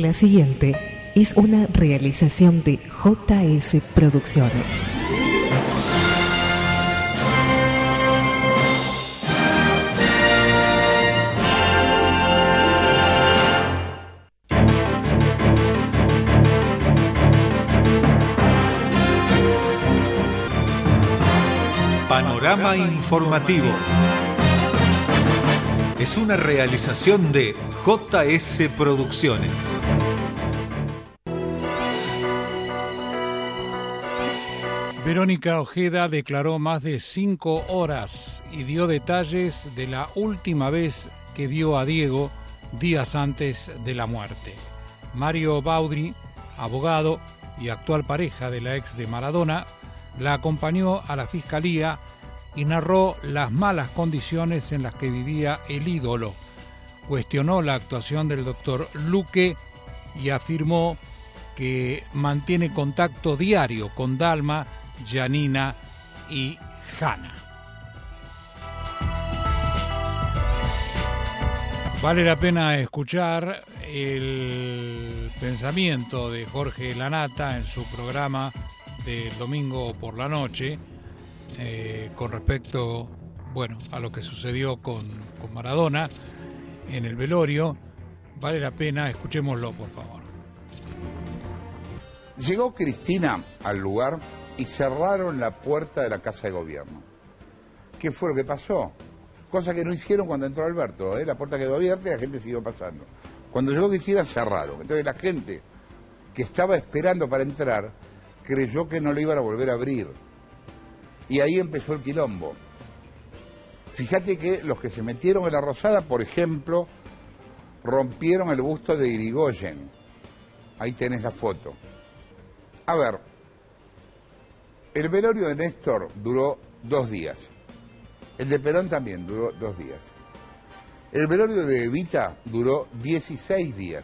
La siguiente es una realización de JS Producciones. Panorama informativo. Es una realización de JS Producciones. Verónica Ojeda declaró más de 5 horas y dio detalles de la última vez que vio a Diego días antes de la muerte. Mario Baudry, abogado y actual pareja de la ex de Maradona, la acompañó a la fiscalía y narró las malas condiciones en las que vivía el ídolo. Cuestionó la actuación del doctor Luque y afirmó que mantiene contacto diario con Dalma, Janina y Hanna. Vale la pena escuchar el pensamiento de Jorge Lanata en su programa del domingo por la noche con respecto, a lo que sucedió con Maradona en el velorio. Vale la pena, escuchémoslo, por favor. Llegó Cristina al lugar y cerraron la puerta de la Casa de Gobierno. ¿Qué fue lo que pasó? Cosa que no hicieron cuando entró Alberto, La puerta quedó abierta y la gente siguió pasando. Cuando llegó Cristina, cerraron. Entonces la gente que estaba esperando para entrar creyó que no lo iban a volver a abrir. Y ahí empezó el quilombo. Fíjate que los que se metieron en la Rosada, por ejemplo, rompieron el busto de Irigoyen. Ahí tenés la foto. A ver, el velorio de Néstor duró 2 días. El de Perón también duró 2 días. El velorio de Evita duró 16 días.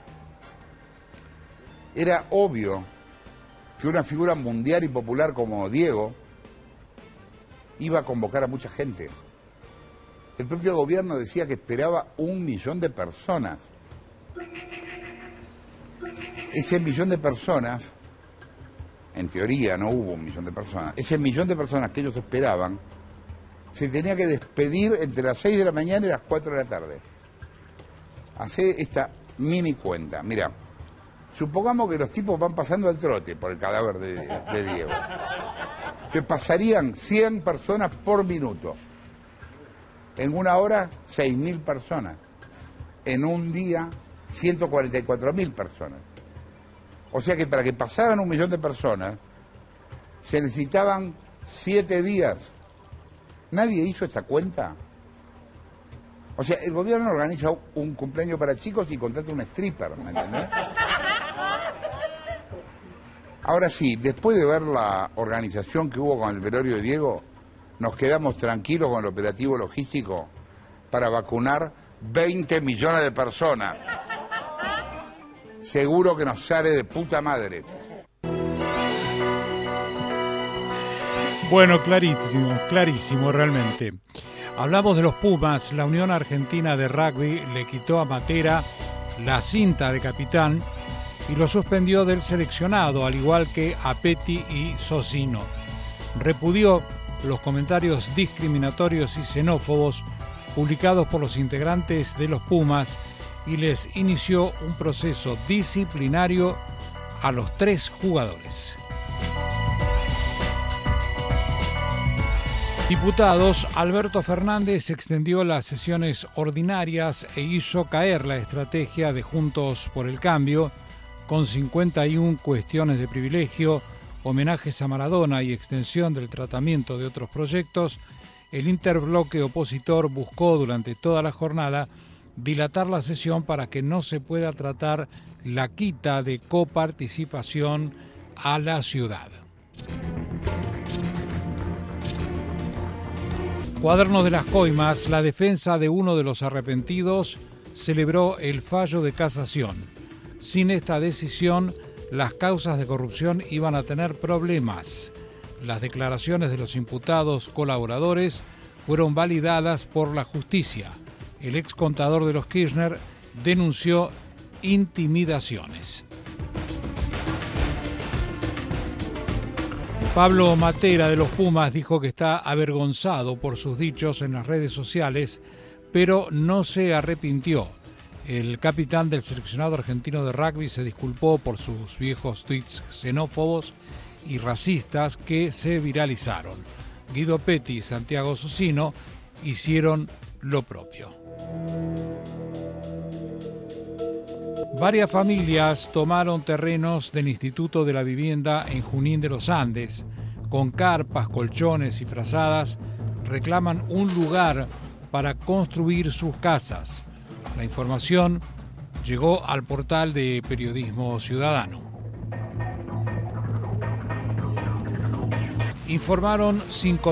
Era obvio que una figura mundial y popular como Diego iba a convocar a mucha gente. El propio gobierno decía que esperaba 1 millón de personas. Ese 1 millón de personas, en teoría no hubo 1 millón de personas, ese 1 millón de personas que ellos esperaban, se tenía que despedir entre las 6 de la mañana y las 4 de la tarde. Hacé esta mini cuenta. Mirá, supongamos que los tipos van pasando al trote por el cadáver de Diego. Que pasarían 100 personas por minuto. En 1 hora, 6.000 personas. En un día, 144.000 personas. O sea que para que pasaran 1 millón de personas, se necesitaban 7 días. ¿Nadie hizo esta cuenta? O sea, el gobierno organiza un cumpleaños para chicos y contrata un stripper, ¿me entendés? Ahora sí, después de ver la organización que hubo con el velorio de Diego, nos quedamos tranquilos con el operativo logístico para vacunar 20 millones de personas. Seguro que nos sale de puta madre. Bueno, clarísimo realmente. Hablamos de los Pumas. La Unión Argentina de Rugby le quitó a Matera la cinta de capitán y lo suspendió del seleccionado, al igual que a Petty y Socino. Repudió los comentarios discriminatorios y xenófobos publicados por los integrantes de los Pumas y les inició un proceso disciplinario a los 3 jugadores. Diputados, Alberto Fernández extendió las sesiones ordinarias e hizo caer la estrategia de Juntos por el Cambio, con 51 cuestiones de privilegio, homenajes a Maradona y extensión del tratamiento de otros proyectos. El interbloque opositor buscó durante toda la jornada dilatar la sesión para que no se pueda tratar la quita de coparticipación a la ciudad. Cuadernos de las Coimas, la defensa de uno de los arrepentidos celebró el fallo de casación. Sin esta decisión, las causas de corrupción iban a tener problemas. Las declaraciones de los imputados colaboradores fueron validadas por la justicia. El ex contador de los Kirchner denunció intimidaciones. Pablo Matera de los Pumas dijo que está avergonzado por sus dichos en las redes sociales, pero no se arrepintió. El capitán del seleccionado argentino de rugby se disculpó por sus viejos tweets xenófobos y racistas que se viralizaron. Guido Petti y Santiago Socino hicieron lo propio. Varias familias tomaron terrenos del Instituto de la Vivienda en Junín de los Andes. Con carpas, colchones y frazadas, reclaman un lugar para construir sus casas. La información llegó al portal de Periodismo Ciudadano. Informaron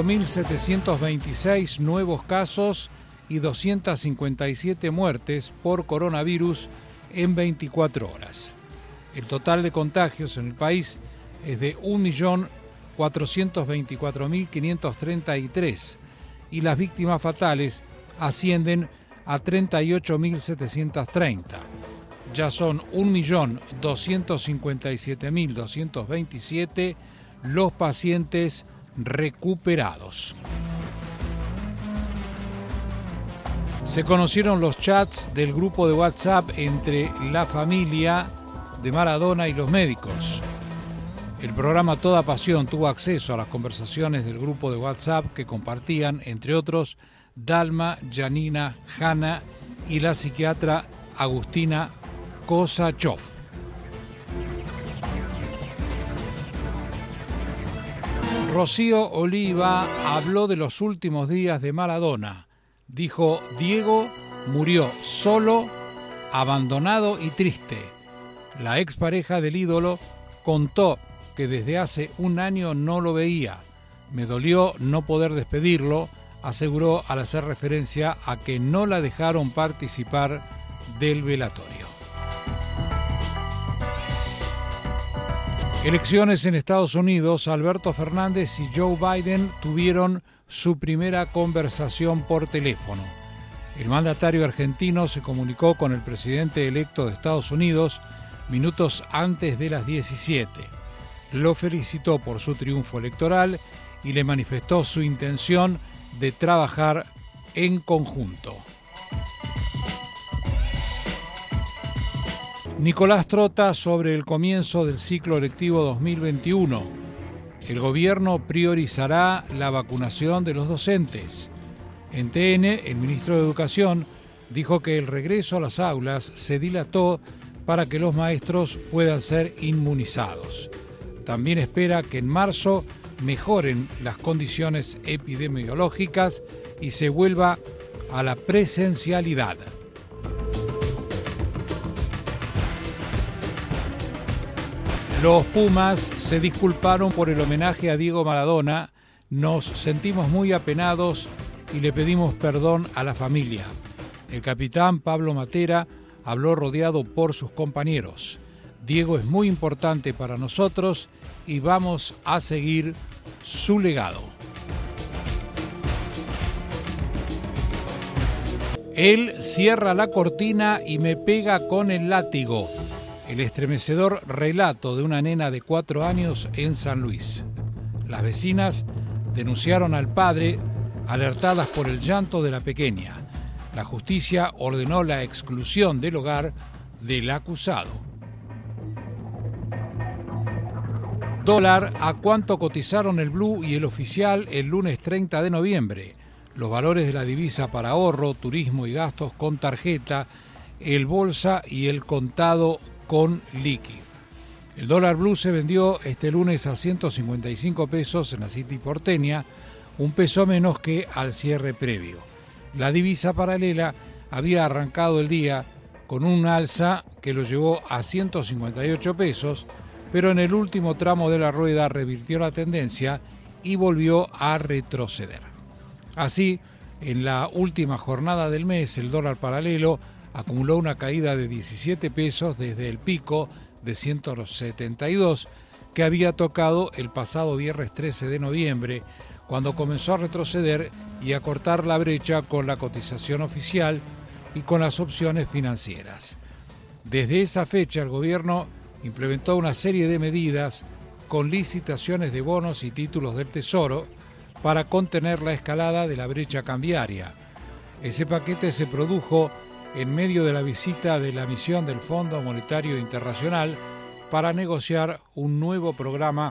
5.726 nuevos casos y 257 muertes por coronavirus en 24 horas. El total de contagios en el país es de 1.424.533 y las víctimas fatales ascienden a 38.730. Ya son 1.257.227 los pacientes recuperados. Se conocieron los chats del grupo de WhatsApp entre la familia de Maradona y los médicos. El programa Toda Pasión tuvo acceso a las conversaciones del grupo de WhatsApp que compartían, entre otros, Dalma, Janina, Hanna y la psiquiatra Agustina Kosachov. Rocío Oliva habló de los últimos días de Maradona. Dijo: Diego murió solo, abandonado y triste. La expareja del ídolo contó que desde hace un año no lo veía. Me dolió no poder despedirlo, aseguró al hacer referencia a que no la dejaron participar del velatorio. Elecciones en Estados Unidos. Alberto Fernández y Joe Biden tuvieron su primera conversación por teléfono. El mandatario argentino se comunicó con el presidente electo de Estados Unidos minutos antes de las 17. Lo felicitó por su triunfo electoral y le manifestó su intención de trabajar en conjunto. Nicolás Trota sobre el comienzo del ciclo lectivo 2021. El gobierno priorizará la vacunación de los docentes. En TN, el ministro de Educación dijo que el regreso a las aulas se dilató para que los maestros puedan ser inmunizados. También espera que en marzo mejoren las condiciones epidemiológicas y se vuelva a la presencialidad. Los Pumas se disculparon por el homenaje a Diego Maradona. Nos sentimos muy apenados y le pedimos perdón a la familia. El capitán Pablo Matera habló rodeado por sus compañeros. Diego es muy importante para nosotros y vamos a seguir su legado. Él cierra la cortina y me pega con el látigo. El estremecedor relato de una nena de 4 años en San Luis. Las vecinas denunciaron al padre, alertadas por el llanto de la pequeña. La justicia ordenó la exclusión del hogar del acusado. Dólar: ¿a cuánto cotizaron el blue y el oficial el lunes 30 de noviembre? Los valores de la divisa para ahorro, turismo y gastos con tarjeta, el bolsa y el contado con liqui. El dólar blue se vendió este lunes a 155 pesos en la City porteña, un peso menos que al cierre previo. La divisa paralela había arrancado el día con un alza que lo llevó a 158 pesos, pero en el último tramo de la rueda revirtió la tendencia y volvió a retroceder. Así, en la última jornada del mes, el dólar paralelo acumuló una caída de 17 pesos desde el pico de 172 que había tocado el pasado viernes 13 de noviembre, cuando comenzó a retroceder y a cortar la brecha con la cotización oficial y con las opciones financieras. Desde esa fecha el gobierno implementó una serie de medidas con licitaciones de bonos y títulos del Tesoro para contener la escalada de la brecha cambiaria. Ese paquete se produjo en medio de la visita de la misión del Fondo Monetario Internacional para negociar un nuevo programa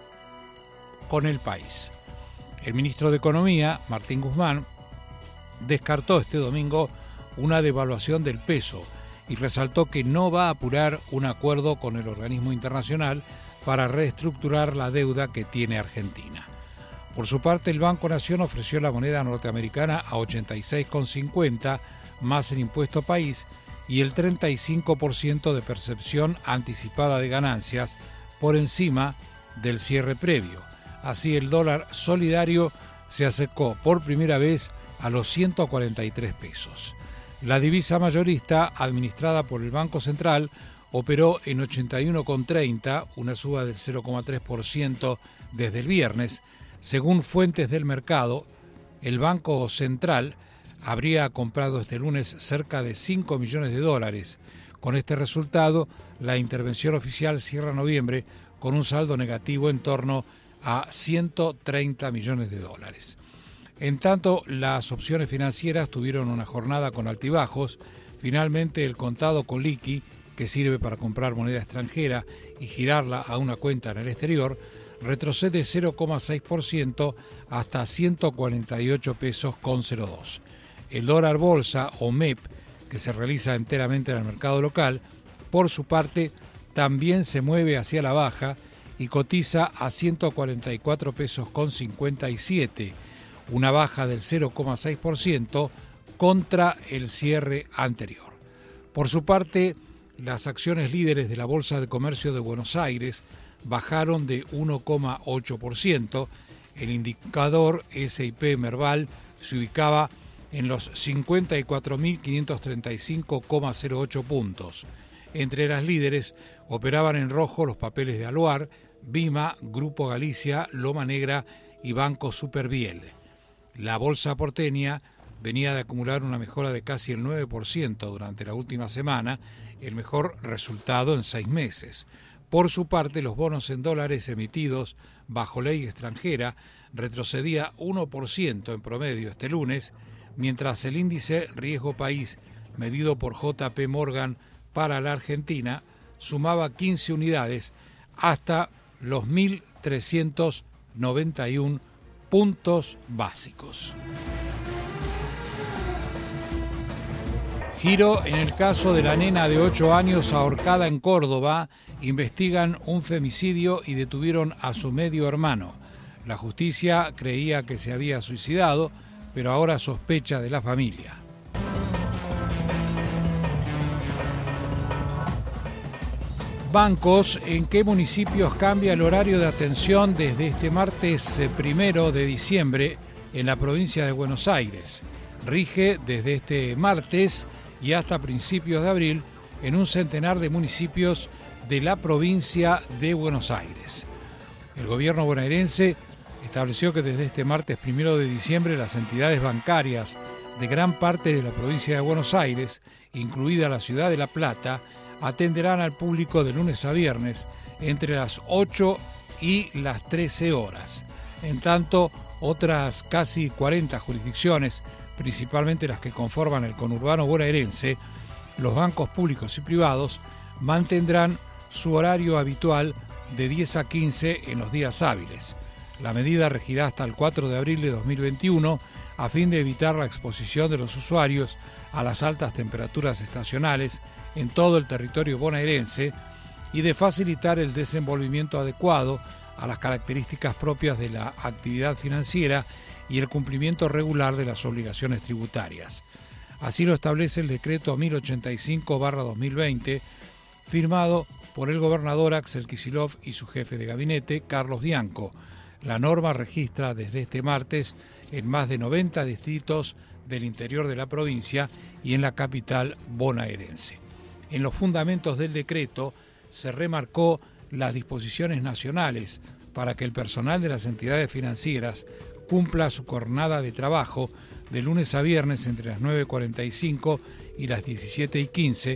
con el país. El ministro de Economía, Martín Guzmán, descartó este domingo una devaluación del peso y resaltó que no va a apurar un acuerdo con el organismo internacional para reestructurar la deuda que tiene Argentina. Por su parte, el Banco Nación ofreció la moneda norteamericana a 86,50 más el impuesto país y el 35% de percepción anticipada de ganancias por encima del cierre previo. Así, el dólar solidario se acercó por primera vez a los 143 pesos. La divisa mayorista, administrada por el Banco Central, operó en 81,30, una suba del 0,3% desde el viernes. Según fuentes del mercado, el Banco Central habría comprado este lunes cerca de 5 millones de dólares. Con este resultado, la intervención oficial cierra noviembre con un saldo negativo en torno a 130 millones de dólares. En tanto, las opciones financieras tuvieron una jornada con altibajos. Finalmente, el contado con liqui, que sirve para comprar moneda extranjera y girarla a una cuenta en el exterior, retrocede 0,6% hasta 148 pesos con 02. El dólar bolsa o MEP, que se realiza enteramente en el mercado local, por su parte también se mueve hacia la baja y cotiza a 144 pesos con 57, una baja del 0,6% contra el cierre anterior. Por su parte, las acciones líderes de la Bolsa de Comercio de Buenos Aires bajaron de 1,8%. El indicador S&P Merval se ubicaba en los 54.535,08 puntos. Entre las líderes operaban en rojo los papeles de Aluar, Bima, Grupo Galicia, Loma Negra y Banco Superviel. La bolsa porteña venía de acumular una mejora de casi el 9% durante la última semana, el mejor resultado en 6 meses. Por su parte, los bonos en dólares emitidos bajo ley extranjera retrocedía 1% en promedio este lunes, mientras el índice Riesgo País, medido por JP Morgan para la Argentina, sumaba 15 unidades hasta los 1.391 puntos básicos. Giro en el caso de la nena de 8 años ahorcada en Córdoba. Investigan un femicidio y detuvieron a su medio hermano. La justicia creía que se había suicidado, pero ahora sospecha de la familia. Bancos, ¿en qué municipios cambia el horario de atención desde este martes 1 de diciembre en la provincia de Buenos Aires? Rige desde este martes y hasta principios de abril en un centenar de municipios de la provincia de Buenos Aires. El gobierno bonaerense estableció que desde este martes 1 de diciembre las entidades bancarias de gran parte de la provincia de Buenos Aires, incluida la ciudad de La Plata, atenderán al público de lunes a viernes entre las 8 y las 13 horas. En tanto, otras casi 40 jurisdicciones, principalmente las que conforman el conurbano bonaerense, los bancos públicos y privados, mantendrán su horario habitual de 10 a 15 en los días hábiles. La medida regirá hasta el 4 de abril de 2021 a fin de evitar la exposición de los usuarios a las altas temperaturas estacionales en todo el territorio bonaerense y de facilitar el desenvolvimiento adecuado a las características propias de la actividad financiera y el cumplimiento regular de las obligaciones tributarias. Así lo establece el decreto 1085/2020, firmado por el gobernador Axel Kicillof y su jefe de gabinete, Carlos Bianco. La norma registra desde este martes en más de 90 distritos del interior de la provincia y en la capital bonaerense. En los fundamentos del decreto se remarcó las disposiciones nacionales para que el personal de las entidades financieras cumpla su jornada de trabajo de lunes a viernes entre las 9:45 y las 17:15,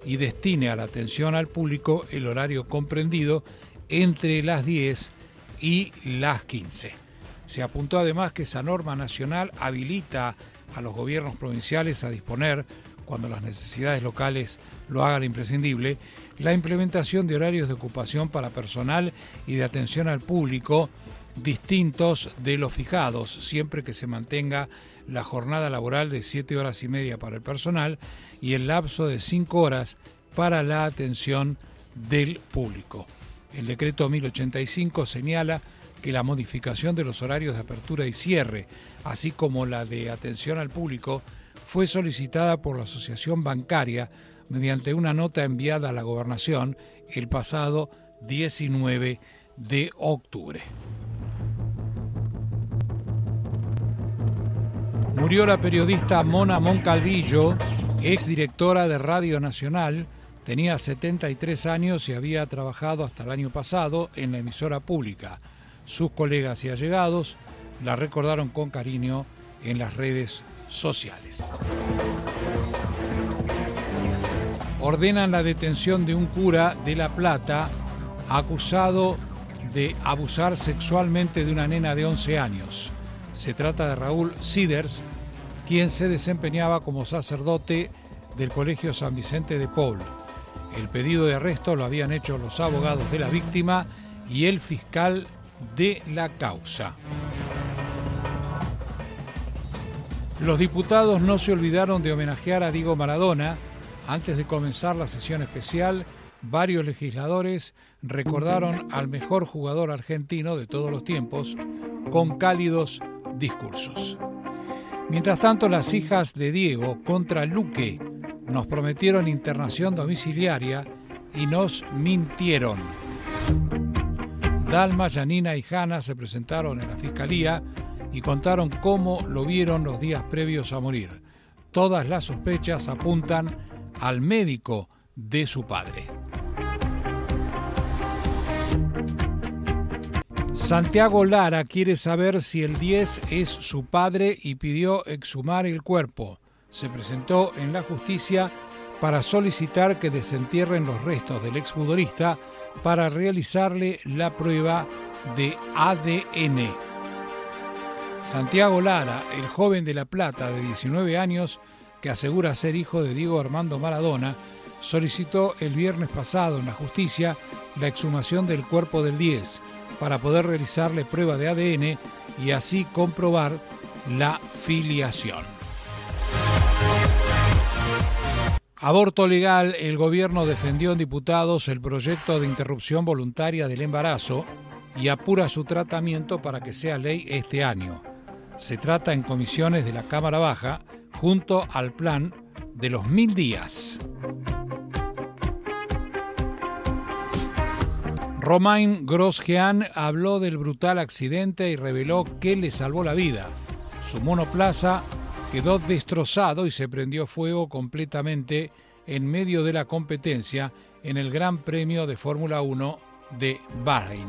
y destine a la atención al público el horario comprendido entre las 10 y las 15. Se apuntó además que esa norma nacional habilita a los gobiernos provinciales a disponer, cuando las necesidades locales lo hagan imprescindible, la implementación de horarios de ocupación para personal y de atención al público distintos de los fijados, siempre que se mantenga la jornada laboral de 7 horas y media para el personal y el lapso de 5 horas para la atención del público. El decreto 1085 señala que la modificación de los horarios de apertura y cierre, así como la de atención al público, fue solicitada por la Asociación Bancaria mediante una nota enviada a la Gobernación el pasado 19 de octubre. Murió la periodista Mona Moncalvillo, exdirectora de Radio Nacional. Tenía 73 años y había trabajado hasta el año pasado en la emisora pública. Sus colegas y allegados la recordaron con cariño en las redes sociales. Ordenan la detención de un cura de La Plata acusado de abusar sexualmente de una nena de 11 años. Se trata de Raúl Siders, quien se desempeñaba como sacerdote del Colegio San Vicente de Paul. El pedido de arresto lo habían hecho los abogados de la víctima y el fiscal de la causa. Los diputados no se olvidaron de homenajear a Diego Maradona. Antes de comenzar la sesión especial, varios legisladores recordaron al mejor jugador argentino de todos los tiempos con cálidos discursos. Mientras tanto, las hijas de Diego contra Luque nos prometieron internación domiciliaria y nos mintieron. Dalma, Janina y Hanna se presentaron en la fiscalía y contaron cómo lo vieron los días previos a morir. Todas las sospechas apuntan al médico de su padre. Santiago Lara quiere saber si el 10 es su padre y pidió exhumar el cuerpo. Se presentó en la justicia para solicitar que desentierren los restos del exfutbolista para realizarle la prueba de ADN. Santiago Lara, el joven de La Plata de 19 años que asegura ser hijo de Diego Armando Maradona, solicitó el viernes pasado en la justicia la exhumación del cuerpo del 10 para poder realizarle prueba de ADN y así comprobar la filiación. Aborto legal. El gobierno defendió en diputados el proyecto de interrupción voluntaria del embarazo y apura su tratamiento para que sea ley este año. Se trata en comisiones de la Cámara Baja junto al plan de los 1000 días. Romain Grosjean habló del brutal accidente y reveló que le salvó la vida. Su monoplaza quedó destrozado y se prendió fuego completamente en medio de la competencia en el Gran Premio de Fórmula 1 de Bahrein.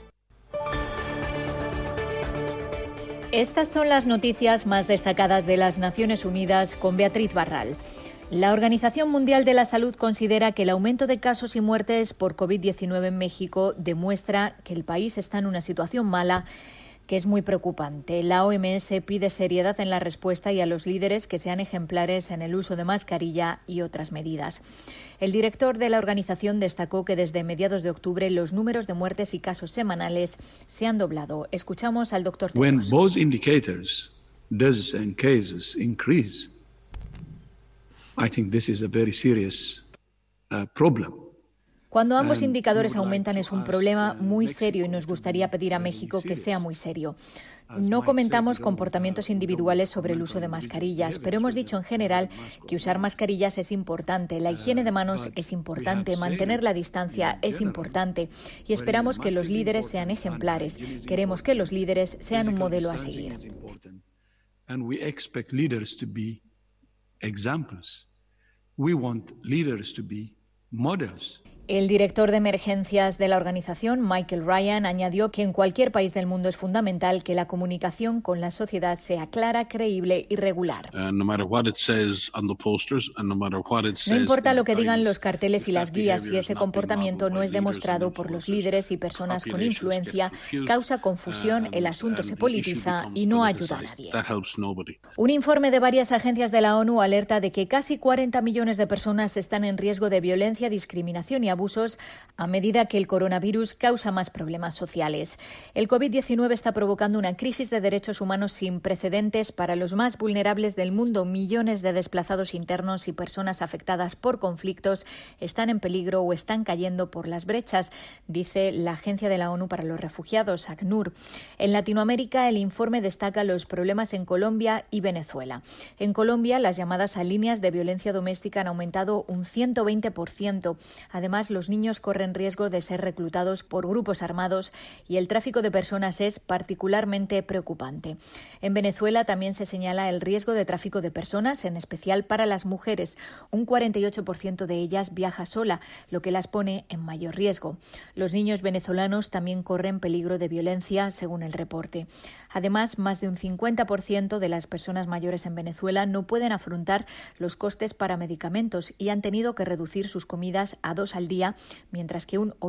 Estas son las noticias más destacadas de las Naciones Unidas con Beatriz Barral. La Organización Mundial de la Salud considera que el aumento de casos y muertes por COVID-19 en México demuestra que el país está en una situación mala que es muy preocupante. La OMS pide seriedad en la respuesta y a los líderes que sean ejemplares en el uso de mascarilla y otras medidas. El director de la organización destacó que desde mediados de octubre los números de muertes y casos semanales se han doblado. Escuchamos al doctor Tedros. When both indicators, deaths and cases, increase, I think this is a very serious problem. Cuando ambos indicadores aumentan es un problema muy serio y nos gustaría pedir a México que sea muy serio. No comentamos comportamientos individuales sobre el uso de mascarillas, pero hemos dicho en general que usar mascarillas es importante, la higiene de manos es importante, mantener la distancia es importante y esperamos que los líderes sean ejemplares. Queremos que los líderes sean un modelo a seguir. And we expect leaders to be examples. We want leaders to be models. El director de emergencias de la organización, Michael Ryan, añadió que en cualquier país del mundo es fundamental que la comunicación con la sociedad sea clara, creíble y regular. No importa lo que digan los carteles y las guías, si ese comportamiento no es demostrado por los líderes y personas con influencia, causa confusión, el asunto se politiza y no ayuda a nadie. Un informe de varias agencias de la ONU alerta de que casi 40 millones de personas están en riesgo de violencia, discriminación y abusos a medida que el coronavirus causa más problemas sociales. El COVID-19 está provocando una crisis de derechos humanos sin precedentes para los más vulnerables del mundo. Millones de desplazados internos y personas afectadas por conflictos están en peligro o están cayendo por las brechas, dice la Agencia de la ONU para los Refugiados, ACNUR. En Latinoamérica, el informe destaca los problemas en Colombia y Venezuela. En Colombia, las llamadas a líneas de violencia doméstica han aumentado un 120%. Además, los niños corren riesgo de ser reclutados por grupos armados y el tráfico de personas es particularmente preocupante. En Venezuela también se señala el riesgo de tráfico de personas, en especial para las mujeres. Un 48% de ellas viaja sola, lo que las pone en mayor riesgo. Los niños venezolanos también corren peligro de violencia, según el reporte. Además, más de un 50% de las personas mayores en Venezuela no pueden afrontar los costes para medicamentos y han tenido que reducir sus comidas a 2 al día, mientras que un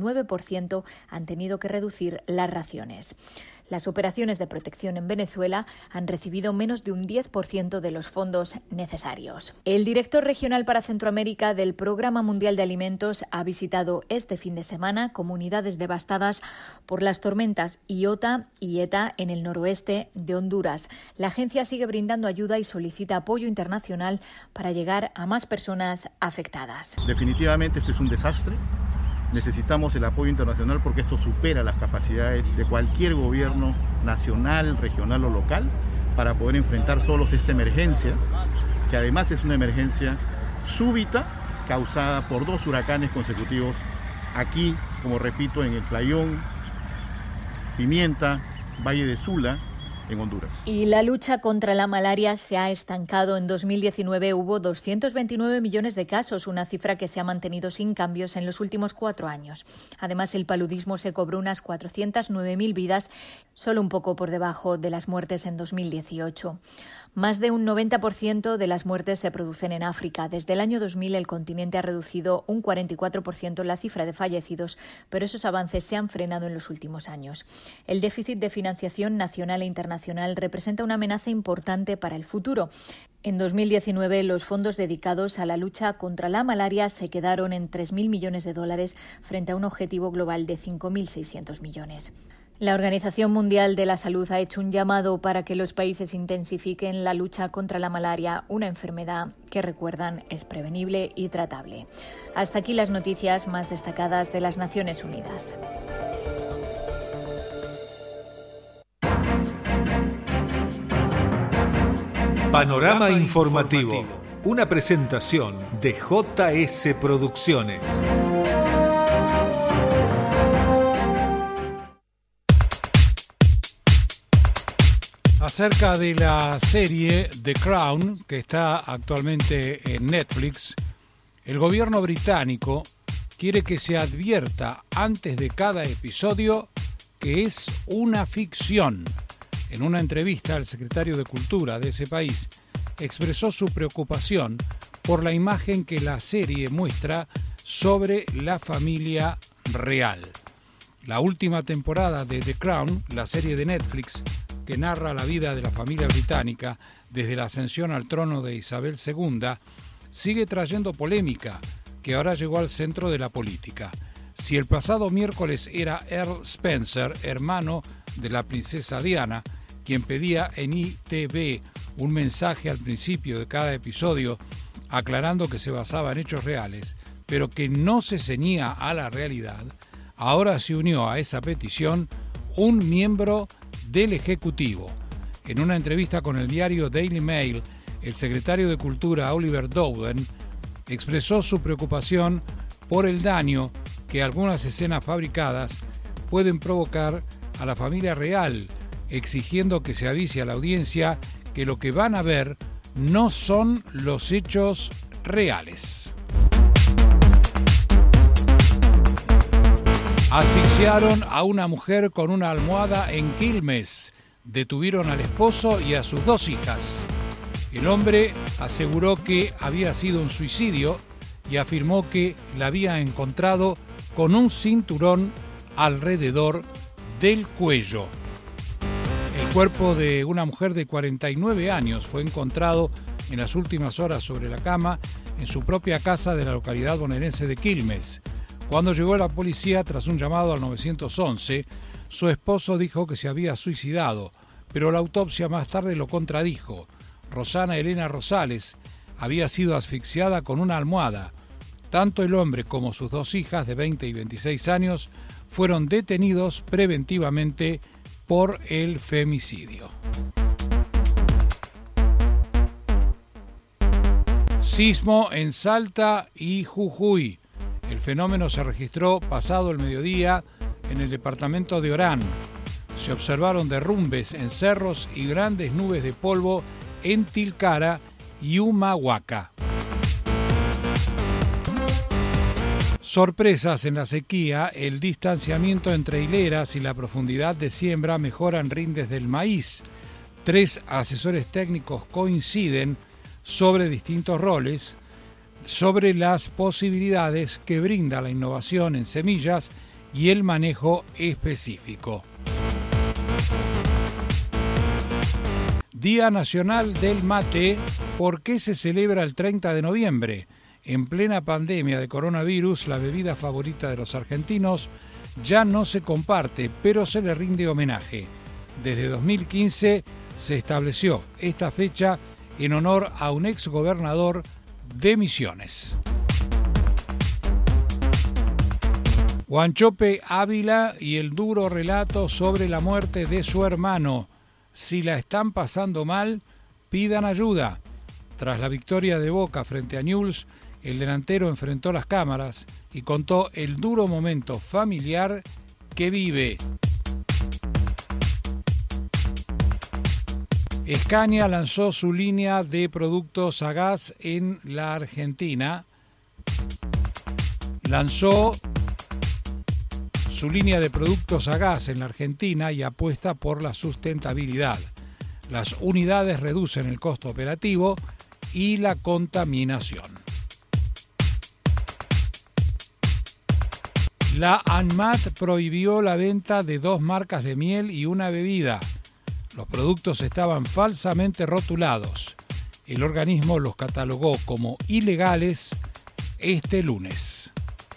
89% han tenido que reducir las raciones. Las operaciones de protección en Venezuela han recibido menos de un 10% de los fondos necesarios. El director regional para Centroamérica del Programa Mundial de Alimentos ha visitado este fin de semana comunidades devastadas por las tormentas Iota y Eta en el noroeste de Honduras. La agencia sigue brindando ayuda y solicita apoyo internacional para llegar a más personas afectadas. Definitivamente esto es un desastre. Necesitamos el apoyo internacional porque esto supera las capacidades de cualquier gobierno nacional, regional o local para poder enfrentar solos esta emergencia, que además es una emergencia súbita causada por 2 huracanes consecutivos aquí, como repito, en el Playón, Pimienta, Valle de Sula, en Honduras. Y la lucha contra la malaria se ha estancado. En 2019 hubo 229 millones de casos, una cifra que se ha mantenido sin cambios en los últimos 4 años. Además, el paludismo se cobró unas 409.000 vidas, solo un poco por debajo de las muertes en 2018. Más de un 90% de las muertes se producen en África. Desde el año 2000 el continente ha reducido un 44% la cifra de fallecidos, pero esos avances se han frenado en los últimos años. El déficit de financiación nacional e internacional representa una amenaza importante para el futuro. En 2019, los fondos dedicados a la lucha contra la malaria se quedaron en 3.000 millones de dólares frente a un objetivo global de 5.600 millones. La Organización Mundial de la Salud ha hecho un llamado para que los países intensifiquen la lucha contra la malaria, una enfermedad que, recuerdan, es prevenible y tratable. Hasta aquí las noticias más destacadas de las Naciones Unidas. Panorama Informativo, una presentación de JS Producciones. Acerca de la serie The Crown, que está actualmente en Netflix, el gobierno británico quiere que se advierta antes de cada episodio que es una ficción. En una entrevista, el secretario de Cultura de ese país expresó su preocupación por la imagen que la serie muestra sobre la familia real. La última temporada de The Crown, la serie de Netflix, que narra la vida de la familia británica desde la ascensión al trono de Isabel II, sigue trayendo polémica que ahora llegó al centro de la política. Si el pasado miércoles era Earl Spencer, hermano de la princesa Diana, quien pedía en ITV un mensaje al principio de cada episodio aclarando que se basaba en hechos reales, pero que no se ceñía a la realidad, ahora se unió a esa petición un miembro del Ejecutivo. En una entrevista con el diario Daily Mail, el secretario de Cultura, Oliver Dowden, expresó su preocupación por el daño que algunas escenas fabricadas pueden provocar a la familia real, exigiendo que se avise a la audiencia que lo que van a ver no son los hechos reales. Asfixiaron a una mujer con una almohada en Quilmes. Detuvieron al esposo y a sus 2 hijas. El hombre aseguró que había sido un suicidio y afirmó que la había encontrado con un cinturón alrededor del cuello. El cuerpo de una mujer de 49 años fue encontrado en las últimas horas sobre la cama en su propia casa de la localidad bonaerense de Quilmes. Cuando llegó la policía tras un llamado al 911, su esposo dijo que se había suicidado, pero la autopsia más tarde lo contradijo. Rosana Elena Rosales había sido asfixiada con una almohada. Tanto el hombre como sus 2 hijas de 20 y 26 años fueron detenidos preventivamente por el femicidio. Sismo en Salta y Jujuy. El fenómeno se registró pasado el mediodía en el departamento de Orán. Se observaron derrumbes en cerros y grandes nubes de polvo en Tilcara y Humahuaca. Sorpresas en la sequía, el distanciamiento entre hileras y la profundidad de siembra mejoran rindes del maíz. 3 asesores técnicos coinciden sobre distintos roles, sobre las posibilidades que brinda la innovación en semillas y el manejo específico. Día Nacional del Mate. ¿Por qué se celebra el 30 de noviembre? En plena pandemia de coronavirus, la bebida favorita de los argentinos ya no se comparte, pero se le rinde homenaje. Desde 2015 se estableció esta fecha en honor a un exgobernador de Misiones. Huanchope Ávila y el duro relato sobre la muerte de su hermano. Si la están pasando mal, pidan ayuda. Tras la victoria de Boca frente a Newell's, el delantero enfrentó las cámaras y contó el duro momento familiar que vive. Scania lanzó su línea de productos a gas en la Argentina. Lanzó su línea de productos a gas en la Argentina y apuesta por la sustentabilidad. Las unidades reducen el costo operativo y la contaminación. La ANMAT prohibió la venta de 2 marcas de miel y una bebida. Los productos estaban falsamente rotulados. El organismo los catalogó como ilegales este lunes.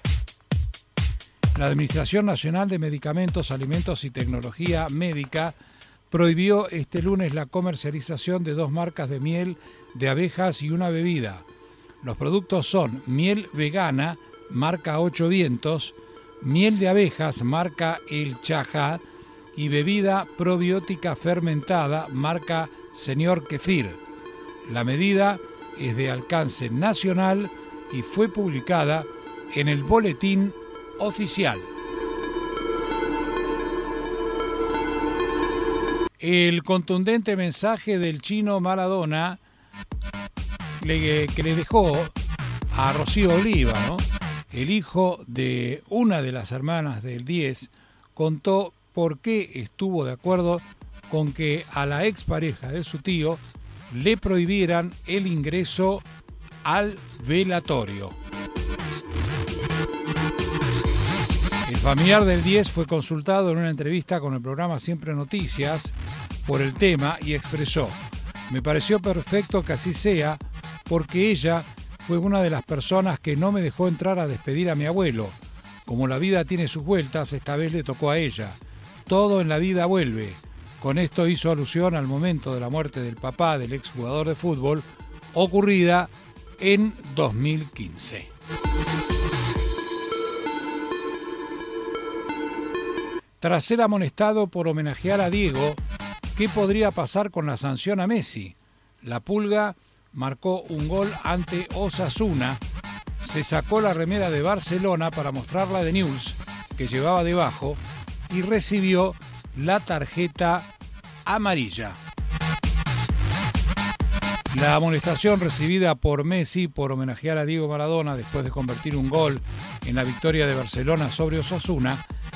La Administración Nacional de Medicamentos, Alimentos y Tecnología Médica prohibió este lunes la comercialización de 2 marcas de miel de abejas y una bebida. Los productos son miel vegana, marca 8 Vientos, miel de abejas, marca El Chajá, y bebida probiótica fermentada, marca Señor Kefir. La medida es de alcance nacional y fue publicada en el Boletín Oficial. El contundente mensaje del chino Maradona que le dejó a Rocío Oliva, ¿no? El hijo de una de las hermanas del 10, contó por qué estuvo de acuerdo con que a la expareja de su tío le prohibieran el ingreso al velatorio. El familiar del 10 fue consultado en una entrevista con el programa Siempre Noticias por el tema y expresó: me pareció perfecto que así sea porque ella fue una de las personas que no me dejó entrar a despedir a mi abuelo. Como la vida tiene sus vueltas, esta vez le tocó a ella. Todo en la vida vuelve. Con esto hizo alusión al momento de la muerte del papá del exjugador de fútbol, ocurrida en 2015. Tras ser amonestado por homenajear a Diego, ¿qué podría pasar con la sanción a Messi? La Pulga marcó un gol ante Osasuna, se sacó la remera de Barcelona para mostrarla de Newell's, que llevaba debajo, y recibió la tarjeta amarilla. La amonestación recibida por Messi por homenajear a Diego Maradona después de convertir un gol en la victoria de Barcelona sobre Osasuna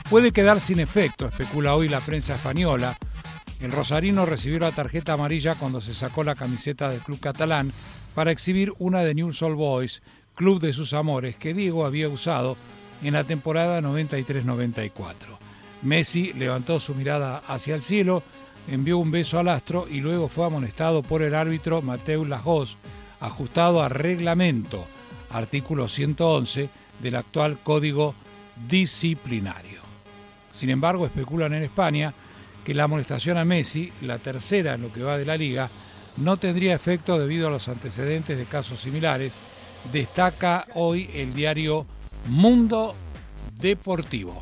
puede quedar sin efecto, especula hoy la prensa española. El rosarino recibió la tarjeta amarilla cuando se sacó la camiseta del club catalán para exhibir una de Newell's Old Boys, club de sus amores, que Diego había usado en la temporada 93-94. Messi levantó su mirada hacia el cielo, envió un beso al astro y luego fue amonestado por el árbitro Mateu Lahoz, ajustado a reglamento, artículo 111 del actual Código Disciplinario. Sin embargo, especulan en España que la amonestación a Messi, la tercera en lo que va de la liga, no tendría efecto debido a los antecedentes de casos similares, destaca hoy el diario Mundo Deportivo.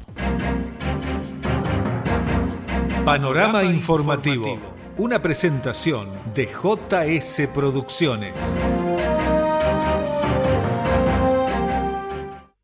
Panorama Informativo, una presentación de JS Producciones.